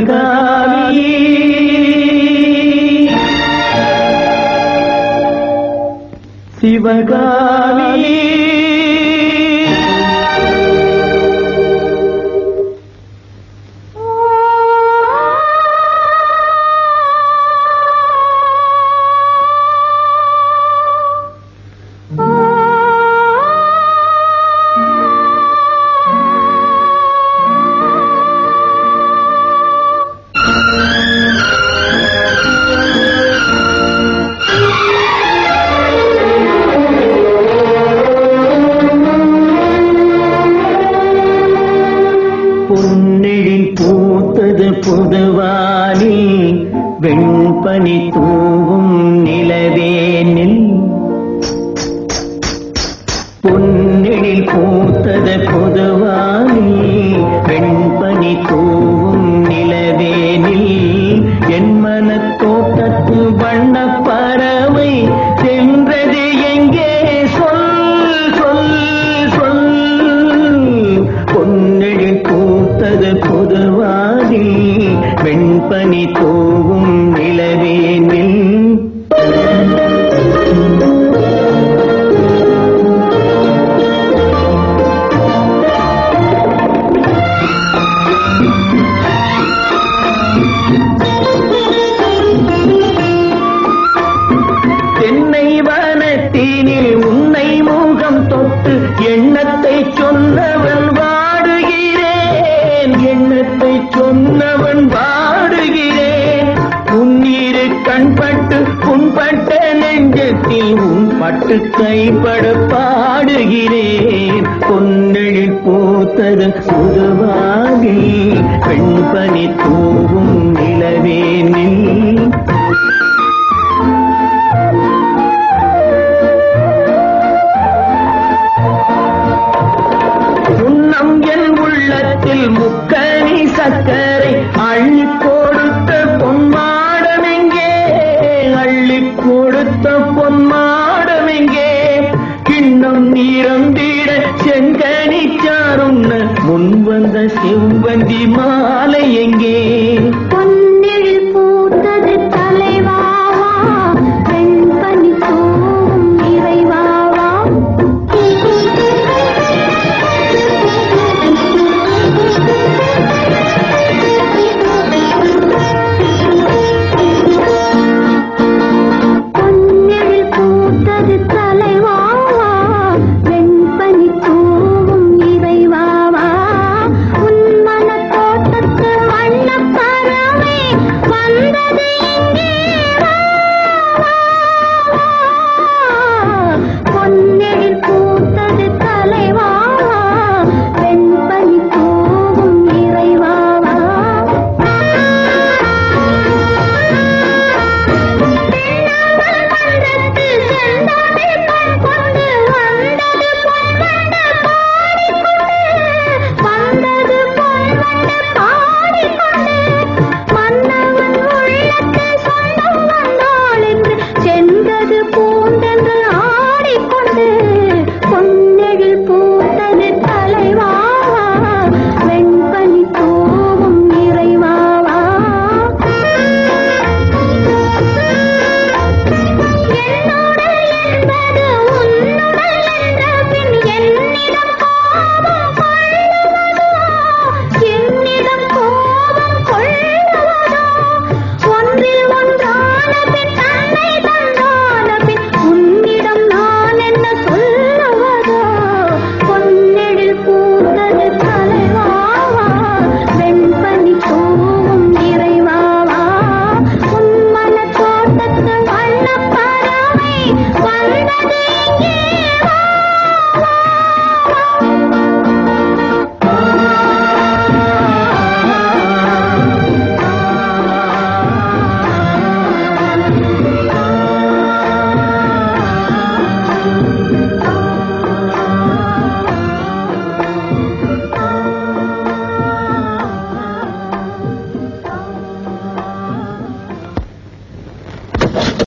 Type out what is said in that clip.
சிவகாமி சிவகாமி பொன்னெழில் பூத்தது புதுவானி வெண்பனி தூவும் நிலவேனில் பொன்னெழில் பூத்தது புதுவானி வெண்பனி தூவும் நிலவேனில் என் மனத்தோட்டத்து வண்ண பறவை சென்றது எங்கே சொல் சொல் சொல் பொன்னெழில் பூத்தது புதுவானி வெண்பனி தூவும் நிலவேனில் தென்னை வனத்தினில் உன்னை முகம் தொட்டு எண்ணத்தை சொன்னவன் வாடுகிறேன் எண்ணத்தை சொன்னவன் வாடுகிறேன் உன்னிரு கண்பட்டு புண்பட்ட நெஞ்சத்தில் உன் பட்டு கைப்பட பாடுகிறேன் பொன்னெழில் பூத்தது புதுவாகி பெண்பனி தூவும்